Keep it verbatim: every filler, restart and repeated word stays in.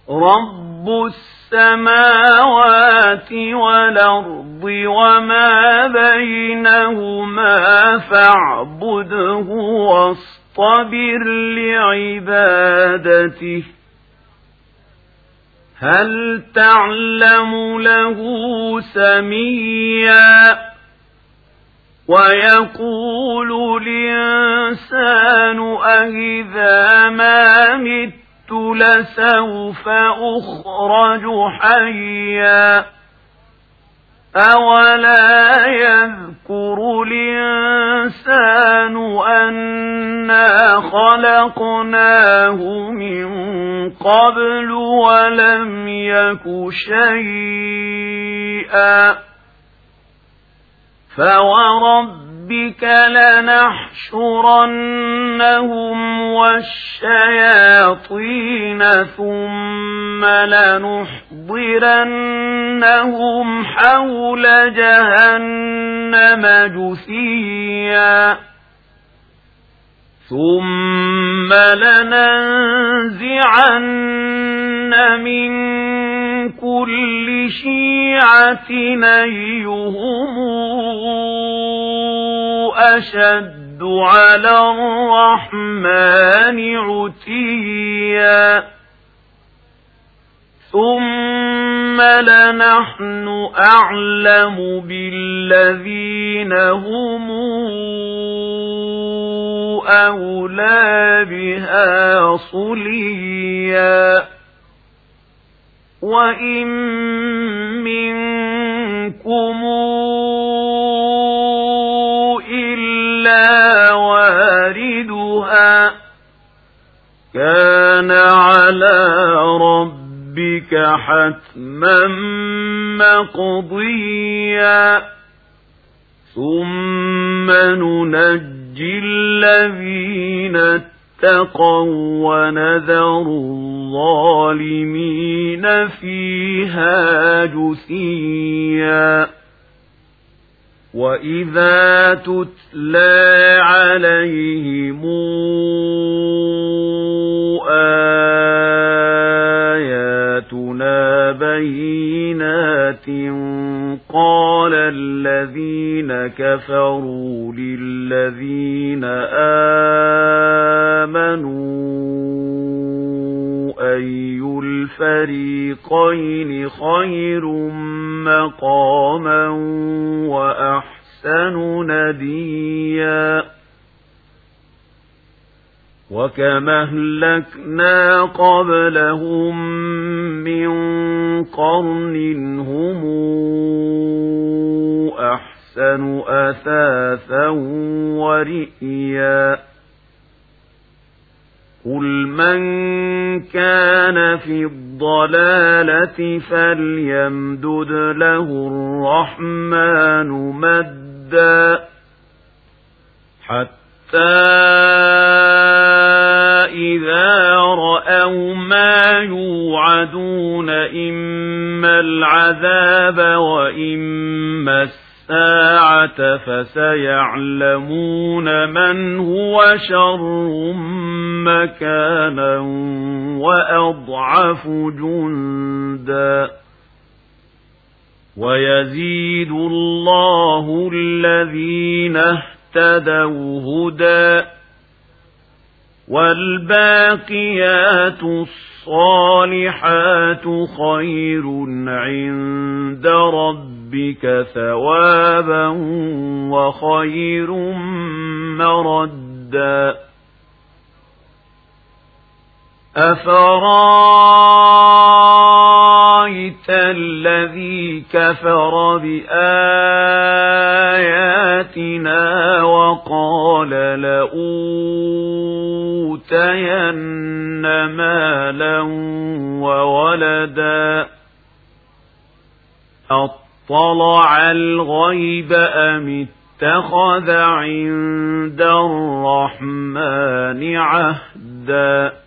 رب السماوات والأرض وما بينهما فاعبده واصطبر لعبادته هل تعلم له سميا ويقول الإنسان أإذا ما مت لسوف أخرج حيا أولا يذكر الإنسان أنا خلقناه من قبل ولم يك شيئا فوربك لنحشرنهم والشياطين ثم لنحضرنهم حول جهنم جثيا ثم لننزعن من كل شيعة أيهم أشد على الرحمن عتيا ثم لنحن أعلم بالذين هم أولى بها صليا وإن منكم إلا واردها كان على ربك حتما مقضيا ثم ننجي الذين اتقوا ونذر الظالمين فيها جثيا وإذا تتلى عليهم آياتنا بينات قال الذين كفروا للذين آمنوا أي الفريقين خير مقاما وأحسن نديا وكما أهلكنا قبلهم من قرن هم أحسن أثاثا ورئيا قل من كان في الضلالة فليمدد له الرحمن مدا حتى إذا رأوا ما يوعدون إما العذاب وإما الساعة فسيعلمون من هو شر مكانا وأضعف جندا ويزيد الله الذين اهتدوا هدى والباقيات الصالحات خير عند ربك ثوابا وخير مردا أفرايت الذي كفر بآياتنا وقال لأوتين مالا وولدا أطلع الغيب أم اتخذ عند الرحمن عهدا